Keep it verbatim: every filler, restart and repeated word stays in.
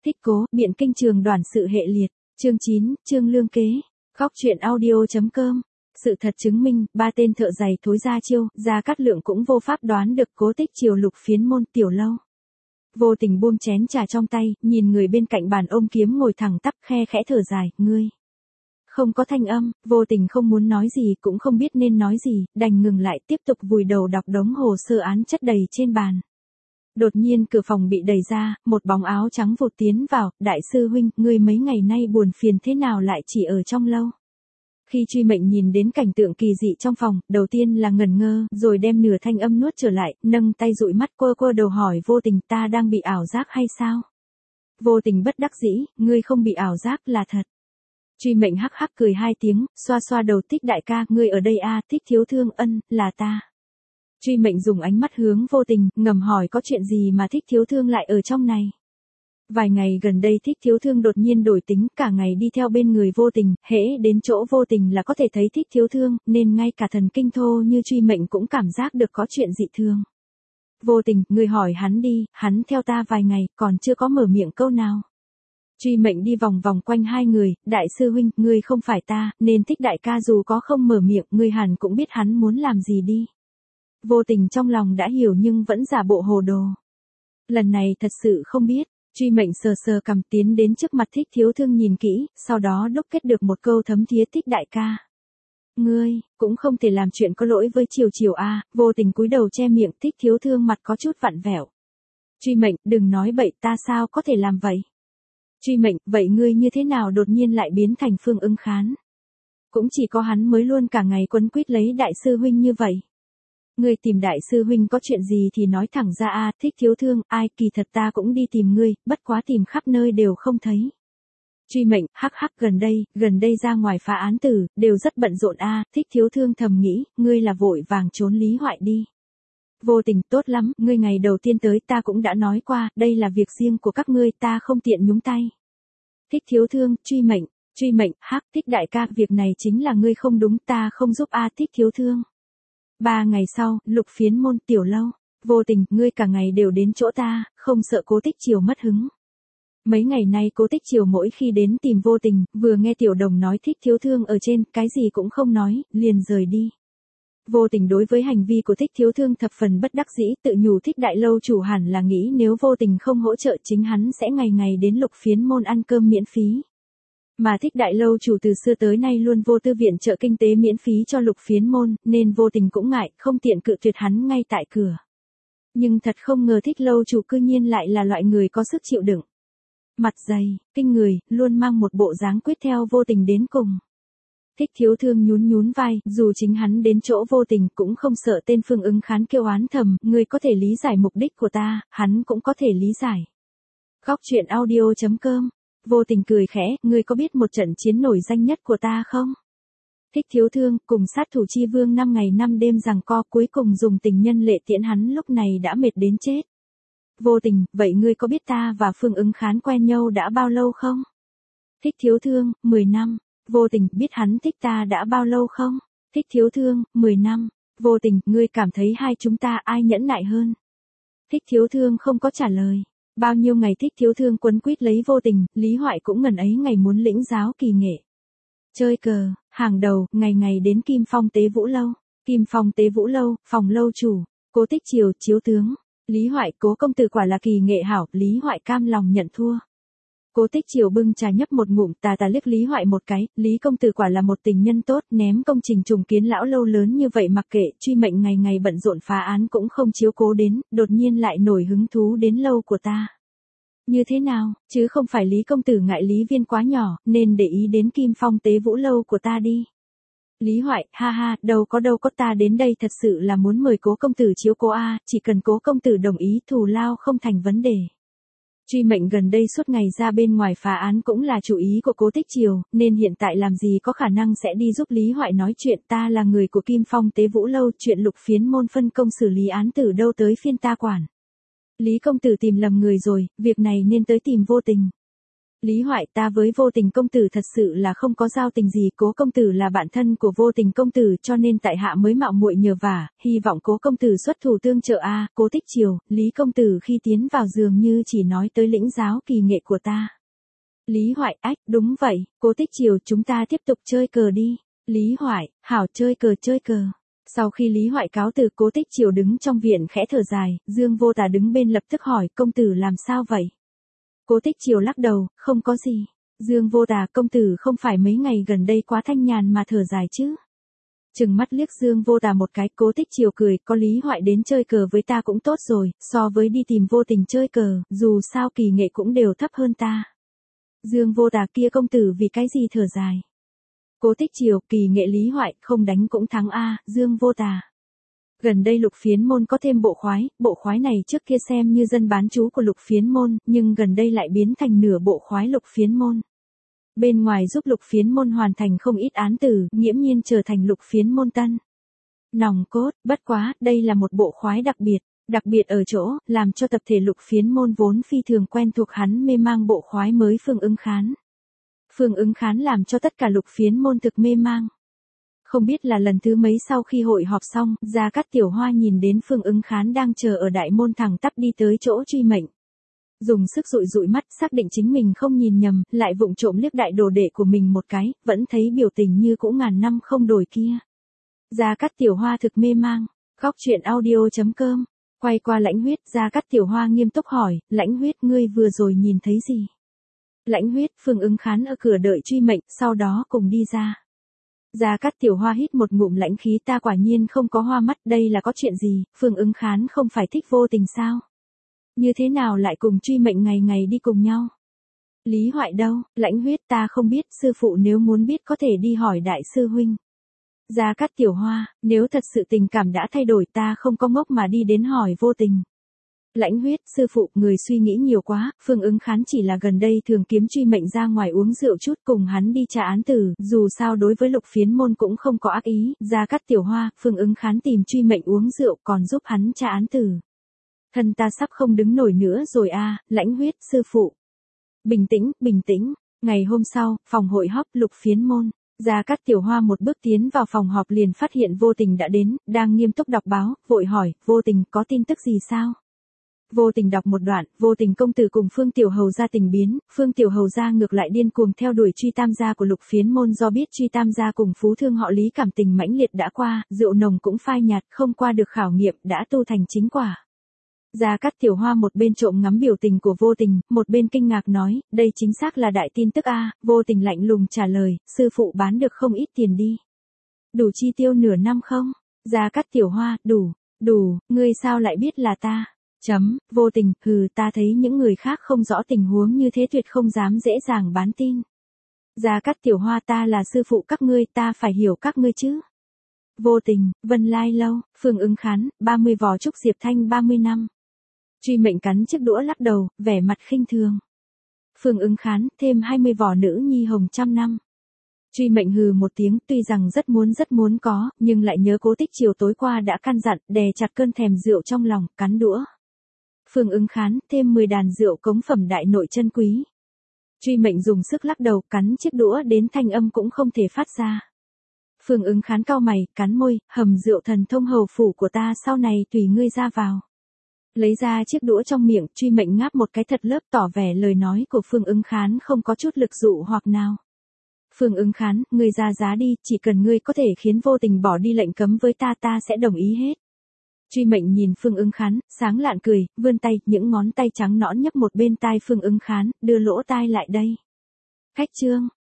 Thích cố, biện kinh trường đoàn sự hệ liệt. Chương chín, chương lương kế. Góc truyện audio.com. Sự thật chứng minh, ba tên thợ giày thối ra chiêu, Gia Cát Lượng cũng vô pháp đoán được Cố Tích Triều lục phiến môn Tiểu Lâu. Vô Tình buông chén trà trong tay, nhìn người bên cạnh bàn ôm kiếm ngồi thẳng tắp, khe khẽ thở dài, ngươi. Không có thanh âm, Vô Tình không muốn nói gì, cũng không biết nên nói gì, đành ngừng lại tiếp tục vùi đầu đọc đống hồ sơ án chất đầy trên bàn. Đột nhiên cửa phòng bị đẩy ra, một bóng áo trắng vụt tiến vào, đại sư huynh, ngươi mấy ngày nay buồn phiền thế nào lại chỉ ở trong lâu. Khi Truy Mệnh nhìn đến cảnh tượng kỳ dị trong phòng, đầu tiên là ngẩn ngơ, rồi đem nửa thanh âm nuốt trở lại, nâng tay dụi mắt quơ quơ đầu hỏi Vô Tình, ta đang bị ảo giác hay sao? Vô Tình bất đắc dĩ, ngươi không bị ảo giác là thật. Truy Mệnh hắc hắc cười hai tiếng, xoa xoa đầu Thích đại ca, ngươi ở đây a? Thích thiếu thương, ân, là ta. Truy Mệnh dùng ánh mắt hướng Vô Tình, ngầm hỏi có chuyện gì mà Thích thiếu thương lại ở trong này. Vài ngày gần đây Thích thiếu thương đột nhiên đổi tính, cả ngày đi theo bên người Vô Tình, hễ đến chỗ Vô Tình là có thể thấy Thích thiếu thương, nên ngay cả thần kinh thô như Truy Mệnh cũng cảm giác được có chuyện dị thường. Vô Tình, ngươi hỏi hắn đi, hắn theo ta vài ngày, còn chưa có mở miệng câu nào. Truy Mệnh đi vòng vòng quanh hai người, đại sư huynh, ngươi không phải ta, nên Thích đại ca dù có không mở miệng, ngươi hẳn cũng biết hắn muốn làm gì đi. Vô Tình trong lòng đã hiểu nhưng vẫn giả bộ hồ đồ. Lần này thật sự không biết. Truy Mệnh sờ sờ cằm tiến đến trước mặt Thích thiếu thương nhìn kỹ, sau đó đúc kết được một câu thấm thía, Thích đại ca. Ngươi, cũng không thể làm chuyện có lỗi với Triều Triều a. Vô Tình cúi đầu che miệng, Thích thiếu thương mặt có chút vặn vẹo. Truy Mệnh, đừng nói bậy, ta sao có thể làm vậy? Truy Mệnh, vậy ngươi như thế nào đột nhiên lại biến thành Phương Ứng Khán? Cũng chỉ có hắn mới luôn cả ngày quấn quýt lấy đại sư huynh như vậy. Ngươi tìm đại sư huynh có chuyện gì thì nói thẳng ra a. Thích thiếu thương, ai, kỳ thật ta cũng đi tìm ngươi, bất quá tìm khắp nơi đều không thấy. Truy Mệnh, hắc hắc, gần đây, gần đây ra ngoài phá án tử, đều rất bận rộn a. Thích thiếu thương thầm nghĩ, ngươi là vội vàng trốn Lý Hoại đi. Vô Tình, tốt lắm, ngươi ngày đầu tiên tới ta cũng đã nói qua, đây là việc riêng của các ngươi, ta không tiện nhúng tay. Thích thiếu thương, Truy Mệnh, Truy Mệnh, hắc, Thích đại ca, việc này chính là ngươi không đúng, ta không giúp a. Thích thiếu thương. Ba ngày sau, lục phiến môn Tiểu Lâu. Vô Tình, ngươi cả ngày đều đến chỗ ta, không sợ Cố Tích Triều mất hứng. Mấy ngày nay Cố Tích Triều mỗi khi đến tìm Vô Tình, vừa nghe Tiểu Đồng nói Thích thiếu thương ở trên, cái gì cũng không nói, liền rời đi. Vô Tình đối với hành vi của Thích thiếu thương thập phần bất đắc dĩ, tự nhủ Thích đại lâu chủ hẳn là nghĩ nếu Vô Tình không hỗ trợ chính hắn sẽ ngày ngày đến lục phiến môn ăn cơm miễn phí. Mà Thích đại lâu chủ từ xưa tới nay luôn vô tư viện trợ kinh tế miễn phí cho lục phiến môn, nên Vô Tình cũng ngại, không tiện cự tuyệt hắn ngay tại cửa. Nhưng thật không ngờ Thích lâu chủ cư nhiên lại là loại người có sức chịu đựng. Mặt dày, kinh người, luôn mang một bộ dáng quyết theo Vô Tình đến cùng. Thích thiếu thương nhún nhún vai, dù chính hắn đến chỗ Vô Tình cũng không sợ tên Phương Ứng Khán kêu oán thầm, ngươi có thể lý giải mục đích của ta, hắn cũng có thể lý giải. Góc truyện audio.com. Vô Tình cười khẽ, ngươi có biết một trận chiến nổi danh nhất của ta không? Thích thiếu thương, cùng sát thủ chi vương năm ngày năm đêm giằng co, cuối cùng dùng tình nhân lệ tiễn hắn, lúc này đã mệt đến chết. Vô Tình, vậy ngươi có biết ta và Phương Ứng Khán quen nhau đã bao lâu không? Thích thiếu thương, mười năm. Vô Tình, biết hắn thích ta đã bao lâu không? Thích thiếu thương, mười năm. Vô Tình, ngươi cảm thấy hai chúng ta ai nhẫn nại hơn? Thích thiếu thương không có trả lời. Bao nhiêu ngày Thích thiếu thương quấn quýt lấy Vô Tình, Lý Hoại cũng ngần ấy ngày muốn lĩnh giáo kỳ nghệ. Chơi cờ, hàng đầu, ngày ngày đến Kim Phong Tế Vũ Lâu. Kim Phong Tế Vũ Lâu, phòng lâu chủ, Cố Tích Triều, chiếu tướng. Lý Hoại, Cố công tử quả là kỳ nghệ hảo, Lý Hoại cam lòng nhận thua. Cố Tích Triều bưng trà nhấp một ngụm, tà tà liếc Lý Hoại một cái, Lý công tử quả là một tình nhân tốt, ném công trình trùng kiến lão lâu lớn như vậy mặc kệ, Truy Mệnh ngày ngày bận rộn phá án cũng không chiếu cố đến, đột nhiên lại nổi hứng thú đến lâu của ta. Như thế nào, chứ không phải Lý công tử ngại Lý Viên quá nhỏ, nên để ý đến Kim Phong Tế Vũ Lâu của ta đi. Lý Hoại, ha ha, đâu có đâu có, ta đến đây thật sự là muốn mời Cố công tử chiếu cố a, chỉ cần Cố công tử đồng ý thù lao không thành vấn đề. Truy Mệnh gần đây suốt ngày ra bên ngoài phá án cũng là chủ ý của Cố Tích Triều, nên hiện tại làm gì có khả năng sẽ đi giúp Lý Hoại nói chuyện, ta là người của Kim Phong Tế Vũ Lâu, chuyện lục phiến môn phân công xử lý án tử đâu tới phiên ta quản. Lý công tử tìm lầm người rồi, việc này nên tới tìm Vô Tình. Lý Hoại, ta với Vô Tình công tử thật sự là không có giao tình gì, Cố công tử là bạn thân của Vô Tình công tử cho nên tại hạ mới mạo muội nhờ vả, hy vọng Cố công tử xuất thủ tương trợ a. Cố Tích Triều, Lý công tử khi tiến vào dường như chỉ nói tới lĩnh giáo kỳ nghệ của ta. Lý Hoại, ách, đúng vậy, Cố Tích Triều, chúng ta tiếp tục chơi cờ đi. Lý Hoại, hảo, chơi cờ chơi cờ. Sau khi Lý Hoại cáo từ, Cố Tích Triều đứng trong viện khẽ thở dài, Dương Vô Tà đứng bên lập tức hỏi, công tử làm sao vậy? Cố Tích Triều lắc đầu, không có gì. Dương Vô Tà, công tử không phải mấy ngày gần đây quá thanh nhàn mà thở dài chứ? Chừng mắt liếc Dương Vô Tà một cái, Cố Tích Triều cười, có Lý Hoại đến chơi cờ với ta cũng tốt rồi, so với đi tìm Vô Tình chơi cờ, dù sao kỳ nghệ cũng đều thấp hơn ta. Dương Vô Tà, kia công tử vì cái gì thở dài? Cố Tích Triều, kỳ nghệ Lý Hoại, không đánh cũng thắng a. Dương Vô Tà. Gần đây Lục Phiến môn có thêm bộ khoái, bộ khoái này trước kia xem như dân bán trú của Lục Phiến môn, nhưng gần đây lại biến thành nửa bộ khoái Lục Phiến môn. Bên ngoài giúp Lục Phiến môn hoàn thành không ít án tử, nghiễm nhiên trở thành Lục Phiến môn tân nòng cốt, bất quá, đây là một bộ khoái đặc biệt, đặc biệt ở chỗ, làm cho tập thể Lục Phiến môn vốn phi thường quen thuộc hắn mê mang bộ khoái mới Phương Ứng Khán. Phương Ứng Khán làm cho tất cả Lục Phiến môn thực mê mang. Không biết là lần thứ mấy sau khi hội họp xong, Gia Cát Tiểu Hoa nhìn đến Phương Ứng Khán đang chờ ở đại môn thẳng tắp đi tới chỗ truy mệnh. Dùng sức dụi dụi mắt xác định chính mình không nhìn nhầm, lại vụng trộm liếc đại đồ đệ của mình một cái, vẫn thấy biểu tình như cũ ngàn năm không đổi kia. Gia Cát Tiểu Hoa thực mê mang. Góc truyện audio chấm com. Quay qua Lãnh Huyết, Gia Cát Tiểu Hoa nghiêm túc hỏi, Lãnh Huyết, ngươi vừa rồi nhìn thấy gì? Lãnh Huyết, Phương Ứng Khán ở cửa đợi truy mệnh, sau đó cùng đi ra. Gia Cát Tiểu Hoa hít một ngụm lãnh khí, ta quả nhiên không có hoa mắt, đây là có chuyện gì, Phương Ứng Khán không phải thích Vô Tình sao? Như thế nào lại cùng truy mệnh ngày ngày đi cùng nhau? Lý Hoại đâu? Lãnh Huyết, ta không biết, sư phụ nếu muốn biết có thể đi hỏi đại sư huynh. Gia Cát Tiểu Hoa, nếu thật sự tình cảm đã thay đổi ta không có ngốc mà đi đến hỏi Vô Tình. Lãnh Huyết, sư phụ, người suy nghĩ nhiều quá, Phương Ứng Khán chỉ là gần đây thường kiếm truy mệnh ra ngoài uống rượu chút cùng hắn đi tra án tử, dù sao đối với Lục Phiến môn cũng không có ác ý, Gia Cát Tiểu Hoa, Phương Ứng Khán tìm truy mệnh uống rượu còn giúp hắn tra án tử. Thân ta sắp không đứng nổi nữa rồi a. Lãnh Huyết, sư phụ. Bình tĩnh, bình tĩnh, ngày hôm sau, phòng hội họp Lục Phiến môn. Gia Cát Tiểu Hoa một bước tiến vào phòng họp liền phát hiện Vô Tình đã đến, đang nghiêm túc đọc báo, vội hỏi, Vô Tình có tin tức gì sao? Vô Tình đọc một đoạn, Vô Tình công tử cùng Phương Tiểu Hầu gia tình biến, Phương Tiểu Hầu gia ngược lại điên cuồng theo đuổi Truy Tam gia của Lục Phiến môn, do biết Truy Tam gia cùng phú thương họ Lý cảm tình mãnh liệt đã qua, rượu nồng cũng phai nhạt, không qua được khảo nghiệm, đã tu thành chính quả. Gia Cát Tiểu Hoa một bên trộm ngắm biểu tình của Vô Tình, một bên kinh ngạc nói, đây chính xác là đại tin tức a. Vô Tình lạnh lùng trả lời, sư phụ bán được không ít tiền đi. Đủ chi tiêu nửa năm không? Gia Cát Tiểu Hoa, đủ, đủ, ngươi sao lại biết là ta? Chấm, Vô Tình, hừ, ta thấy những người khác không rõ tình huống như thế tuyệt không dám dễ dàng bán tin. Gia Cát Tiểu Hoa, ta là sư phụ các ngươi, ta phải hiểu các ngươi chứ. Vô Tình, Vân Lai Lâu, Phương Ứng Khán, ba mươi vò trúc diệp thanh ba mươi năm. Truy mệnh cắn chiếc đũa lắc đầu, vẻ mặt khinh thường. Phương Ứng Khán, thêm hai mươi vò nữ nhi hồng trăm năm. Truy mệnh hừ một tiếng, tuy rằng rất muốn rất muốn có, nhưng lại nhớ Cố Tích Triều tối qua đã căn dặn, đè chặt cơn thèm rượu trong lòng, cắn đũa. Phương Ứng Khán, thêm mười đàn rượu cống phẩm đại nội chân quý. Truy mệnh dùng sức lắc đầu, cắn chiếc đũa đến thanh âm cũng không thể phát ra. Phương Ứng Khán cau mày, cắn môi, hầm rượu thần thông hầu phủ của ta sau này tùy ngươi ra vào. Lấy ra chiếc đũa trong miệng, Truy mệnh ngáp một cái thật lớp tỏ vẻ lời nói của Phương Ứng Khán không có chút lực dụ hoặc nào. Phương Ứng Khán, ngươi ra giá đi, chỉ cần ngươi có thể khiến Vô Tình bỏ đi lệnh cấm với ta ta sẽ đồng ý hết. Truy mệnh nhìn Phương Ứng Khán, sáng lạn cười, vươn tay, những ngón tay trắng nõn nhấp một bên tai Phương Ứng Khán, đưa lỗ tai lại đây. Khách trương,